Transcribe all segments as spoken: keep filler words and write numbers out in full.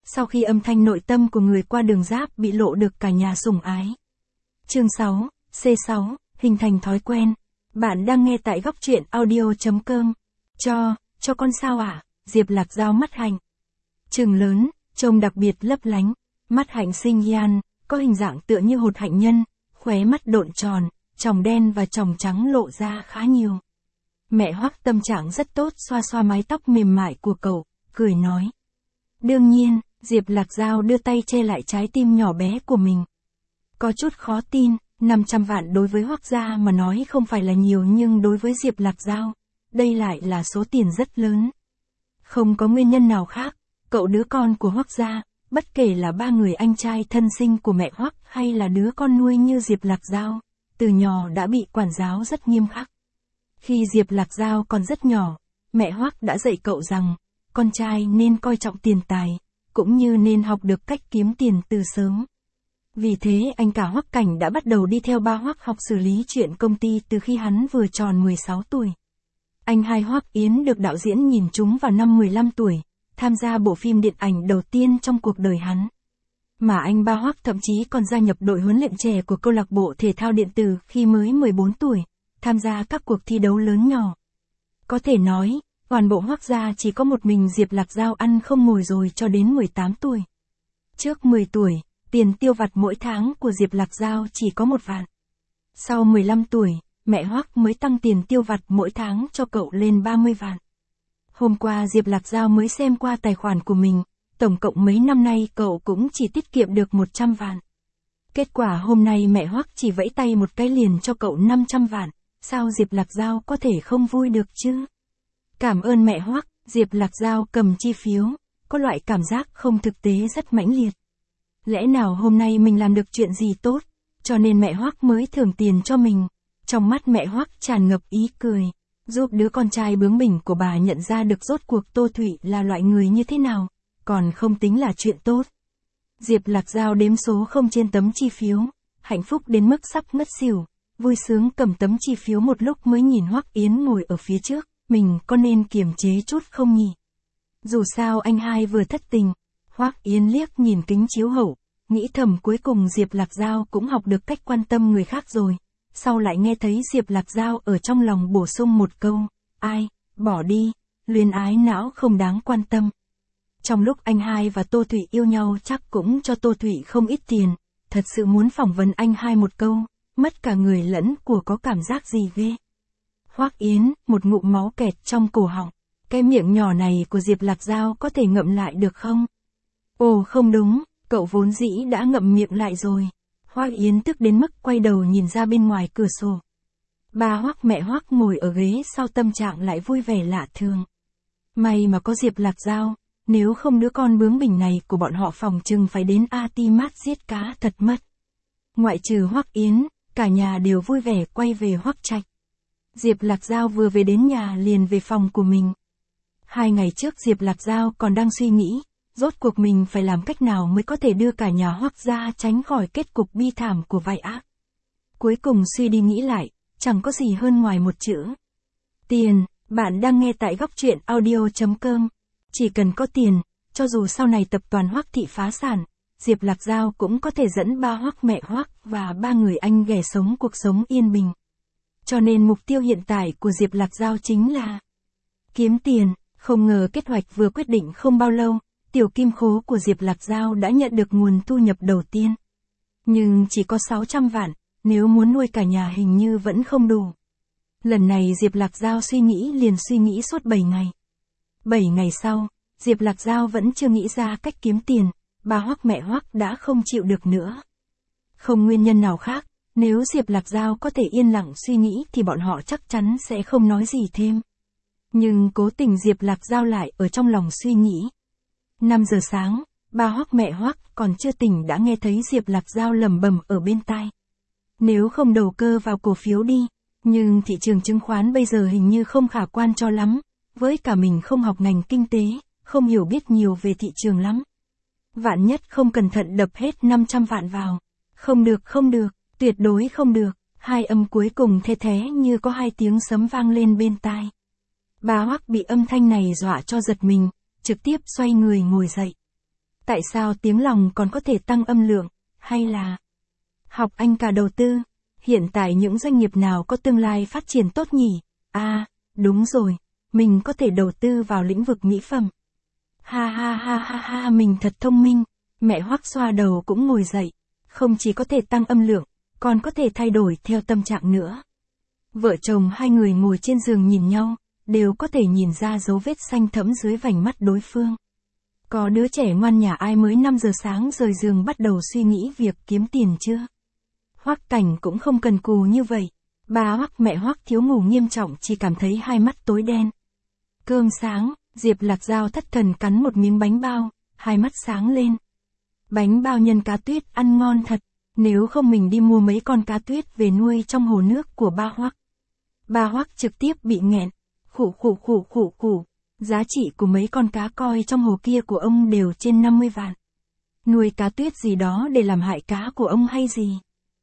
sau khi âm thanh nội tâm của người qua đường giáp bị lộ được cả nhà sủng ái. Chương sáu, C sáu, hình thành thói quen. Bạn đang nghe tại góc truyện audio chấm com. Cho, cho con sao ạ? À? Diệp Lạc Giao mắt Hạnh. Trừng lớn, trông đặc biệt lấp lánh. Mắt Hạnh xinh gian, có hình dạng tựa như hột hạnh nhân, khóe mắt độn tròn, tròng đen và tròng trắng lộ ra khá nhiều. Mẹ Hoắc tâm trạng rất tốt, xoa xoa mái tóc mềm mại của cậu, cười nói. Đương nhiên, Diệp Lạc Giao đưa tay che lại trái tim nhỏ bé của mình. Có chút khó tin, năm trăm vạn đối với Hoắc gia mà nói không phải là nhiều, nhưng đối với Diệp Lạc Giao, đây lại là số tiền rất lớn. Không có nguyên nhân nào khác, cậu đứa con của Hoắc gia, bất kể là ba người anh trai thân sinh của mẹ Hoắc hay là đứa con nuôi như Diệp Lạc Giao, từ nhỏ đã bị quản giáo rất nghiêm khắc. Khi Diệp Lạc Giao còn rất nhỏ, mẹ Hoắc đã dạy cậu rằng, con trai nên coi trọng tiền tài, cũng như nên học được cách kiếm tiền từ sớm. Vì thế anh cả Hoắc Cảnh đã bắt đầu đi theo ba Hoắc học xử lý chuyện công ty từ khi hắn vừa tròn mười sáu tuổi. Anh hai Hoắc Yến được đạo diễn nhìn trúng vào năm mười lăm tuổi, tham gia bộ phim điện ảnh đầu tiên trong cuộc đời hắn. Mà anh ba Hoắc thậm chí còn gia nhập đội huấn luyện trẻ của câu lạc bộ thể thao điện tử khi mới mười bốn tuổi, tham gia các cuộc thi đấu lớn nhỏ. Có thể nói, toàn bộ Hoắc gia chỉ có một mình Diệp Lạc Giao ăn không ngồi rồi cho đến mười tám tuổi. Trước mười tuổi, tiền tiêu vặt mỗi tháng của Diệp Lạc Giao chỉ có một vạn. Sau mười lăm tuổi, mẹ Hoắc mới tăng tiền tiêu vặt mỗi tháng cho cậu lên ba mươi vạn. Hôm qua Diệp Lạc Giao mới xem qua tài khoản của mình, tổng cộng mấy năm nay cậu cũng chỉ tiết kiệm được một trăm vạn. Kết quả hôm nay mẹ Hoắc chỉ vẫy tay một cái liền cho cậu năm trăm vạn, sao Diệp Lạc Giao có thể không vui được chứ? Cảm ơn mẹ Hoắc, Diệp Lạc Giao cầm chi phiếu, có loại cảm giác không thực tế rất mãnh liệt. Lẽ nào hôm nay mình làm được chuyện gì tốt, cho nên mẹ Hoắc mới thưởng tiền cho mình. Trong mắt mẹ Hoắc tràn ngập ý cười, giúp đứa con trai bướng bỉnh của bà nhận ra được rốt cuộc Tô Thụy là loại người như thế nào, còn không tính là chuyện tốt. Diệp Lạc Giao đếm số không trên tấm chi phiếu, hạnh phúc đến mức sắp ngất xỉu, vui sướng cầm tấm chi phiếu một lúc mới nhìn Hoắc Yến ngồi ở phía trước, mình có nên kiềm chế chút không nhỉ? Dù sao anh hai vừa thất tình. Hoắc Yến liếc nhìn kính chiếu hậu, nghĩ thầm cuối cùng Diệp Lạc Giao cũng học được cách quan tâm người khác rồi. Sau lại nghe thấy Diệp Lạc Giao ở trong lòng bổ sung một câu, ai, bỏ đi, luyến ái não không đáng quan tâm. Trong lúc anh hai và Tô Thụy yêu nhau chắc cũng cho Tô Thụy không ít tiền, thật sự muốn phỏng vấn anh hai một câu, mất cả người lẫn của có cảm giác gì ghê. Hoắc Yến, một ngụm máu kẹt trong cổ họng, cái miệng nhỏ này của Diệp Lạc Giao có thể ngậm lại được không? Ồ không đúng, cậu vốn dĩ đã ngậm miệng lại rồi. Hoắc Yến tức đến mức quay đầu nhìn ra bên ngoài cửa sổ. Ba Hoắc mẹ Hoắc ngồi ở ghế sau tâm trạng lại vui vẻ lạ thường. May mà có Diệp Lạc Giao, nếu không đứa con bướng bỉnh này của bọn họ phòng chừng phải đến Atimat giết cá thật mất. Ngoại trừ Hoắc Yến, cả nhà đều vui vẻ quay về Hoắc Trạch. Diệp Lạc Giao vừa về đến nhà liền về phòng của mình. Hai ngày trước Diệp Lạc Giao còn đang suy nghĩ, rốt cuộc mình phải làm cách nào mới có thể đưa cả nhà Hoắc gia tránh khỏi kết cục bi thảm của vai ác. Cuối cùng suy đi nghĩ lại, chẳng có gì hơn ngoài một chữ. Tiền. Bạn đang nghe tại góc truyện audio chấm com. Chỉ cần có tiền, cho dù sau này tập đoàn Hoắc thị phá sản, Diệp Lạc Giao cũng có thể dẫn ba Hoắc mẹ Hoắc và ba người anh ghẻ sống cuộc sống yên bình. Cho nên mục tiêu hiện tại của Diệp Lạc Giao chính là kiếm tiền. Không ngờ kế hoạch vừa quyết định không bao lâu, tiểu kim khố của Diệp Lạc Giao đã nhận được nguồn thu nhập đầu tiên. Nhưng chỉ có sáu trăm vạn, nếu muốn nuôi cả nhà hình như vẫn không đủ. Lần này Diệp Lạc Giao suy nghĩ liền suy nghĩ suốt bảy ngày. bảy ngày sau, Diệp Lạc Giao vẫn chưa nghĩ ra cách kiếm tiền, ba Hoắc mẹ Hoắc đã không chịu được nữa. Không nguyên nhân nào khác, nếu Diệp Lạc Giao có thể yên lặng suy nghĩ thì bọn họ chắc chắn sẽ không nói gì thêm. Nhưng cố tình Diệp Lạc Giao lại ở trong lòng suy nghĩ. năm giờ sáng, ba Hoắc mẹ Hoắc còn chưa tỉnh đã nghe thấy Diệp Lạc Giao lẩm bẩm ở bên tai. Nếu không đầu cơ vào cổ phiếu đi, nhưng thị trường chứng khoán bây giờ hình như không khả quan cho lắm, với cả mình không học ngành kinh tế, không hiểu biết nhiều về thị trường lắm. Vạn nhất không cẩn thận đập hết năm trăm vạn vào. Không được không được, tuyệt đối không được, hai âm cuối cùng the thé như có hai tiếng sấm vang lên bên tai. Bà Hoắc bị âm thanh này dọa cho giật mình, trực tiếp xoay người ngồi dậy. Tại sao tiếng lòng còn có thể tăng âm lượng, hay là học anh cả đầu tư? Hiện tại những doanh nghiệp nào có tương lai phát triển tốt nhỉ? À, đúng rồi, mình có thể đầu tư vào lĩnh vực mỹ phẩm. Ha ha ha ha ha, mình thật thông minh. Mẹ Hoắc xoa đầu cũng ngồi dậy. Không chỉ có thể tăng âm lượng, còn có thể thay đổi theo tâm trạng nữa. Vợ chồng hai người ngồi trên giường nhìn nhau, đều có thể nhìn ra dấu vết xanh thẫm dưới vành mắt đối phương. Có đứa trẻ ngoan nhà ai mới năm giờ sáng rời giường bắt đầu suy nghĩ việc kiếm tiền chưa? Hoắc Cảnh cũng không cần cù như vậy. Bà Hoắc mẹ Hoắc thiếu ngủ nghiêm trọng, chỉ cảm thấy hai mắt tối đen. Cơm sáng, Diệp Lạc Dao thất thần cắn một miếng bánh bao, hai mắt sáng lên. Bánh bao nhân cá tuyết ăn ngon thật, nếu không mình đi mua mấy con cá tuyết về nuôi trong hồ nước của ba Hoắc. Ba Hoắc trực tiếp bị nghẹn, khụ khụ khụ khụ khụ. Giá trị của mấy con cá coi trong hồ kia của ông đều trên năm mươi vạn. Nuôi cá tuyết gì đó để làm hại cá của ông hay gì?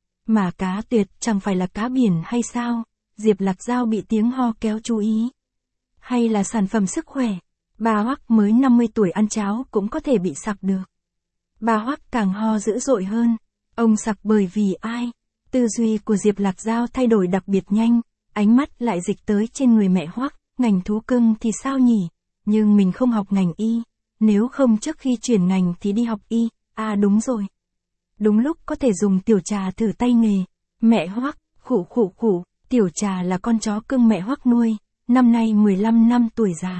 Mà cá tuyệt chẳng phải là cá biển hay sao? Diệp Lạc Dao bị tiếng ho kéo chú ý. Hay là sản phẩm sức khỏe? Bà Hoắc mới năm mươi tuổi ăn cháo cũng có thể bị sặc được. Bà Hoắc càng ho dữ dội hơn. Ông sặc bởi vì ai? Tư duy của Diệp Lạc Dao thay đổi đặc biệt nhanh, ánh mắt lại dịch tới trên người mẹ Hoắc. Ngành thú cưng thì sao nhỉ? Nhưng mình không học ngành y. Nếu không trước khi chuyển ngành thì đi học y. À đúng rồi. Đúng lúc có thể dùng Tiểu Trà thử tay nghề. Mẹ Hoắc, khụ khụ khụ, Tiểu Trà là con chó cưng mẹ Hoắc nuôi, năm nay mười lăm năm tuổi già.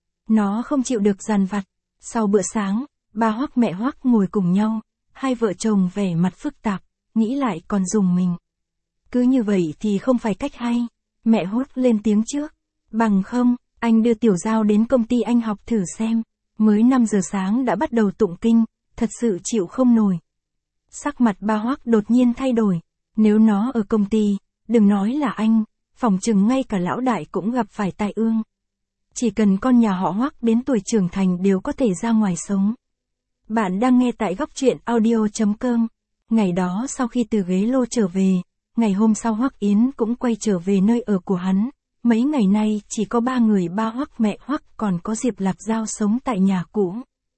Nó không chịu được dằn vặt. Sau bữa sáng, ba Hoắc mẹ Hoắc ngồi cùng nhau, hai vợ chồng vẻ mặt phức tạp, nghĩ lại còn dùng mình. Cứ như vậy thì không phải cách hay. Mẹ Hoắc lên tiếng trước. Bằng không, anh đưa Tiểu Dao đến công ty anh học thử xem. Mới năm giờ sáng đã bắt đầu tụng kinh, thật sự chịu không nổi. Sắc mặt ba Hoắc đột nhiên thay đổi. Nếu nó ở công ty, đừng nói là anh, phỏng chừng ngay cả lão đại cũng gặp phải tai ương. Chỉ cần con nhà họ Hoắc đến tuổi trưởng thành đều có thể ra ngoài sống. Bạn đang nghe tại góc truyện audio chấm com. Ngày đó sau khi từ ghế lô trở về, ngày hôm sau Hoắc Yến cũng quay trở về nơi ở của hắn. Mấy ngày nay chỉ có ba người, ba Hoắc mẹ Hoắc còn có Diệp Lạc Dao sống tại nhà cũ.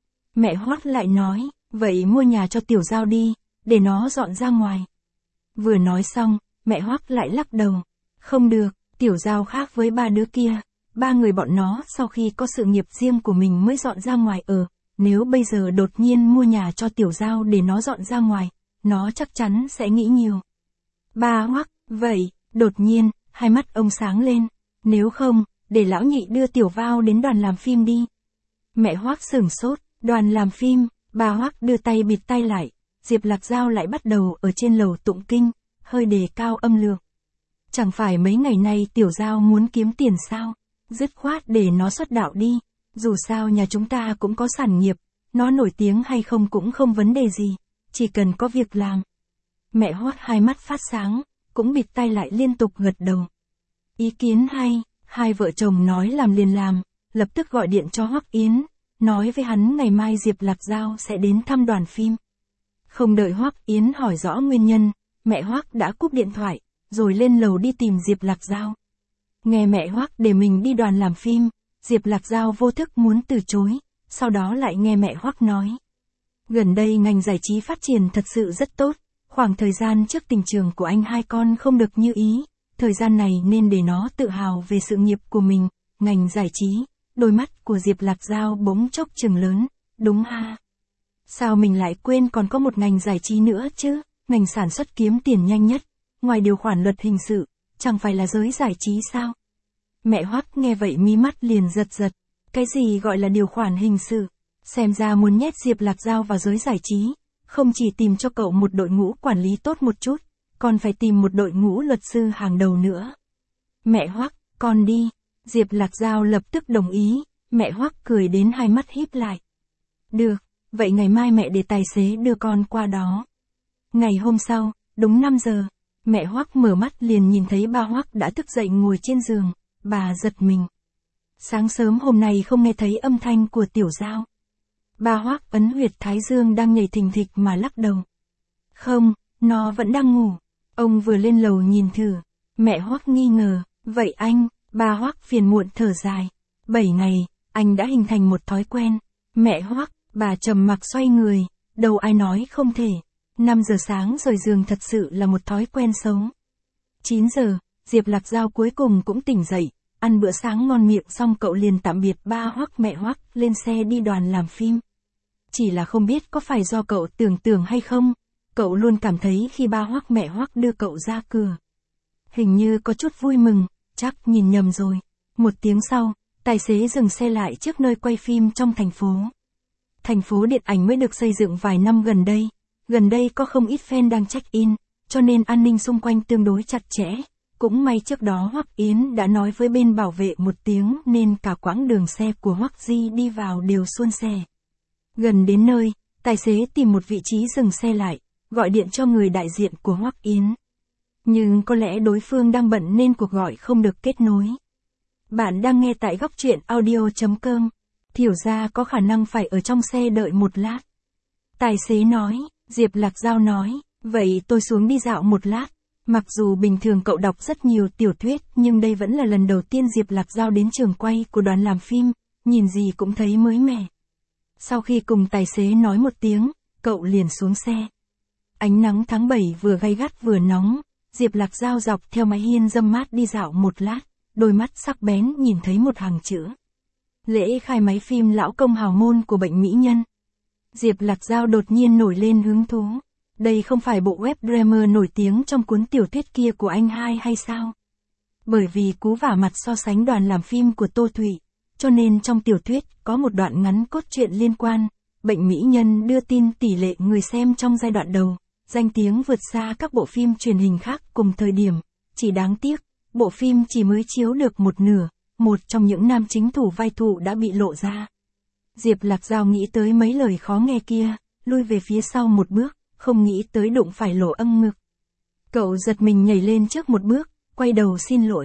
Mẹ Hoắc lại nói, vậy mua nhà cho Tiểu Dao đi, để nó dọn ra ngoài. Vừa nói xong, mẹ Hoắc lại lắc đầu. Không được, Tiểu Dao khác với ba đứa kia. Ba người bọn nó sau khi có sự nghiệp riêng của mình mới dọn ra ngoài ở. Nếu bây giờ đột nhiên mua nhà cho Tiểu Dao để nó dọn ra ngoài, nó chắc chắn sẽ nghĩ nhiều. Ba Hoắc, vậy, đột nhiên, hai mắt ông sáng lên. Nếu không, để lão nhị đưa Tiểu Vao đến đoàn làm phim đi. Mẹ Hoắc sửng sốt, đoàn làm phim, bà Hoắc đưa tay bịt tay lại. Diệp Lạc Dao lại bắt đầu ở trên lầu tụng kinh, hơi đề cao âm lượng. Chẳng phải mấy ngày nay Tiểu Dao muốn kiếm tiền sao? Dứt khoát để nó xuất đạo đi. Dù sao nhà chúng ta cũng có sản nghiệp, nó nổi tiếng hay không cũng không vấn đề gì, chỉ cần có việc làm. Mẹ Hoắc hai mắt phát sáng, cũng bịt tay lại liên tục gật đầu. Ý kiến hay, hai vợ chồng nói làm liền làm, lập tức gọi điện cho Hoắc Yến, nói với hắn ngày mai Diệp Lạc Dao sẽ đến thăm đoàn phim. Không đợi Hoắc Yến hỏi rõ nguyên nhân, mẹ Hoắc đã cúp điện thoại, rồi lên lầu đi tìm Diệp Lạc Dao. Nghe mẹ Hoắc để mình đi đoàn làm phim, Diệp Lạc Dao vô thức muốn từ chối, sau đó lại nghe mẹ Hoắc nói. Gần đây ngành giải trí phát triển thật sự rất tốt, khoảng thời gian trước tình trường của anh hai con không được như ý, thời gian này nên để nó tự hào về sự nghiệp của mình, ngành giải trí. Đôi mắt của Diệp Lạc Dao bỗng chốc trừng lớn, đúng ha? Sao mình lại quên còn có một ngành giải trí nữa chứ, ngành sản xuất kiếm tiền nhanh nhất, ngoài điều khoản luật hình sự, chẳng phải là giới giải trí sao? Mẹ Hoắc nghe vậy mí mắt liền giật giật, cái gì gọi là điều khoản hình sự? Xem ra muốn nhét Diệp Lạc Dao vào giới giải trí, không chỉ tìm cho cậu một đội ngũ quản lý tốt một chút, còn phải tìm một đội ngũ luật sư hàng đầu nữa. Mẹ Hoắc, con đi. Diệp Lạc Dao lập tức đồng ý, mẹ Hoắc cười đến hai mắt híp lại. Được, vậy ngày mai mẹ để tài xế đưa con qua đó. Ngày hôm sau, đúng năm giờ, mẹ Hoắc mở mắt liền nhìn thấy ba Hoắc đã thức dậy ngồi trên giường, bà giật mình. Sáng sớm hôm nay không nghe thấy âm thanh của Tiểu Dao. Ba Hoắc ấn huyệt thái dương đang nhảy thình thịch mà lắc đầu. Không, nó vẫn đang ngủ. Ông vừa lên lầu nhìn thử, mẹ Hoắc nghi ngờ, vậy anh, ba Hoắc phiền muộn thở dài. Bảy ngày, anh đã hình thành một thói quen. Mẹ Hoắc, Bà trầm mặc xoay người, đâu ai nói không thể. năm giờ sáng rời giường thật sự là một thói quen xấu. chín giờ, Diệp Lạc Dao cuối cùng cũng tỉnh dậy, ăn bữa sáng ngon miệng xong cậu liền tạm biệt ba Hoắc mẹ Hoắc lên xe đi đoàn làm phim. Chỉ là không biết có phải do cậu tưởng tượng hay không, cậu luôn cảm thấy khi ba Hoắc mẹ Hoắc đưa cậu ra cửa, hình như có chút vui mừng, chắc nhìn nhầm rồi. Một tiếng sau, tài xế dừng xe lại trước nơi quay phim trong thành phố. Thành phố điện ảnh mới được xây dựng vài năm gần đây, gần đây có không ít fan đang check-in, cho nên an ninh xung quanh tương đối chặt chẽ. Cũng may trước đó Hoắc Yến đã nói với bên bảo vệ một tiếng nên cả quãng đường xe của Hoắc Di đi vào đều suôn sẻ. Gần đến nơi, tài xế tìm một vị trí dừng xe lại, gọi điện cho người đại diện của Hoắc Yến. Nhưng có lẽ đối phương đang bận nên cuộc gọi không được kết nối. Bạn đang nghe tại góc truyện audio chấm com. Thiểu ra có khả năng phải ở trong xe đợi một lát. Tài xế nói, Diệp Lạc Dao nói, vậy tôi xuống đi dạo một lát. Mặc dù bình thường cậu đọc rất nhiều tiểu thuyết nhưng đây vẫn là lần đầu tiên Diệp Lạc Dao đến trường quay của đoàn làm phim, nhìn gì cũng thấy mới mẻ. Sau khi cùng tài xế nói một tiếng, cậu liền xuống xe. Ánh nắng tháng bảy vừa gay gắt vừa nóng, Diệp Lạc Dao dọc theo mái hiên râm mát đi dạo một lát, đôi mắt sắc bén nhìn thấy một hàng chữ. Lễ khai máy phim Lão Công Hào Môn của Bệnh Mỹ Nhân. Diệp Lạc Dao đột nhiên nổi lên hứng thú. Đây không phải bộ web drama nổi tiếng trong cuốn tiểu thuyết kia của anh hai hay sao? Bởi vì cú vả mặt so sánh đoàn làm phim của Tô Thụy, cho nên trong tiểu thuyết có một đoạn ngắn cốt truyện liên quan. Bệnh Mỹ Nhân đưa tin tỷ lệ người xem trong giai đoạn đầu, danh tiếng vượt xa các bộ phim truyền hình khác cùng thời điểm. Chỉ đáng tiếc, bộ phim chỉ mới chiếu được một nửa, một trong những nam chính thủ vai phụ đã bị lộ ra. Diệp Lạc Dao nghĩ tới mấy lời khó nghe kia, lui về phía sau một bước, không nghĩ tới đụng phải lỗ âng ngực. Cậu giật mình nhảy lên trước một bước, quay đầu xin lỗi.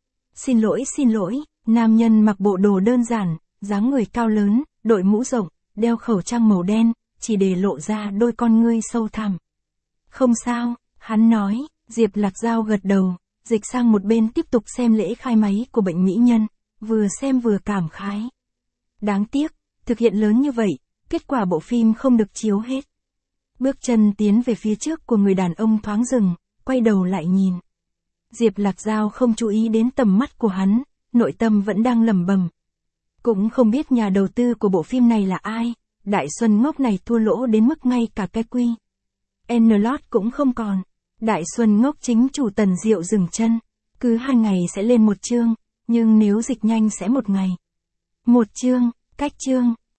Xin lỗi xin lỗi, nam nhân mặc bộ đồ đơn giản, dáng người cao lớn, đội mũ rộng, đeo khẩu trang màu đen, chỉ để lộ ra đôi con ngươi sâu thẳm. Không sao, hắn nói. Diệp Lạc Dao gật đầu, dịch sang một bên tiếp tục xem lễ khai máy của Bệnh Mỹ Nhân, vừa xem vừa cảm khái. Đáng tiếc, thực hiện lớn như vậy, kết quả bộ phim không được chiếu hết. Bước chân tiến về phía trước của người đàn ông thoáng dừng, quay đầu lại nhìn. Diệp Lạc Dao không chú ý đến tầm mắt của hắn, nội tâm vẫn đang lẩm bẩm. Cũng không biết nhà đầu tư của bộ phim này là ai, Đại Xuân ngốc này thua lỗ đến mức ngay cả cái quy N-Lot cũng không còn. Đại Xuân ngốc chính chủ Tần Diệu dừng chân, cứ hai ngày sẽ lên một chương, nhưng nếu dịch nhanh sẽ một ngày. Một chương, cách chương,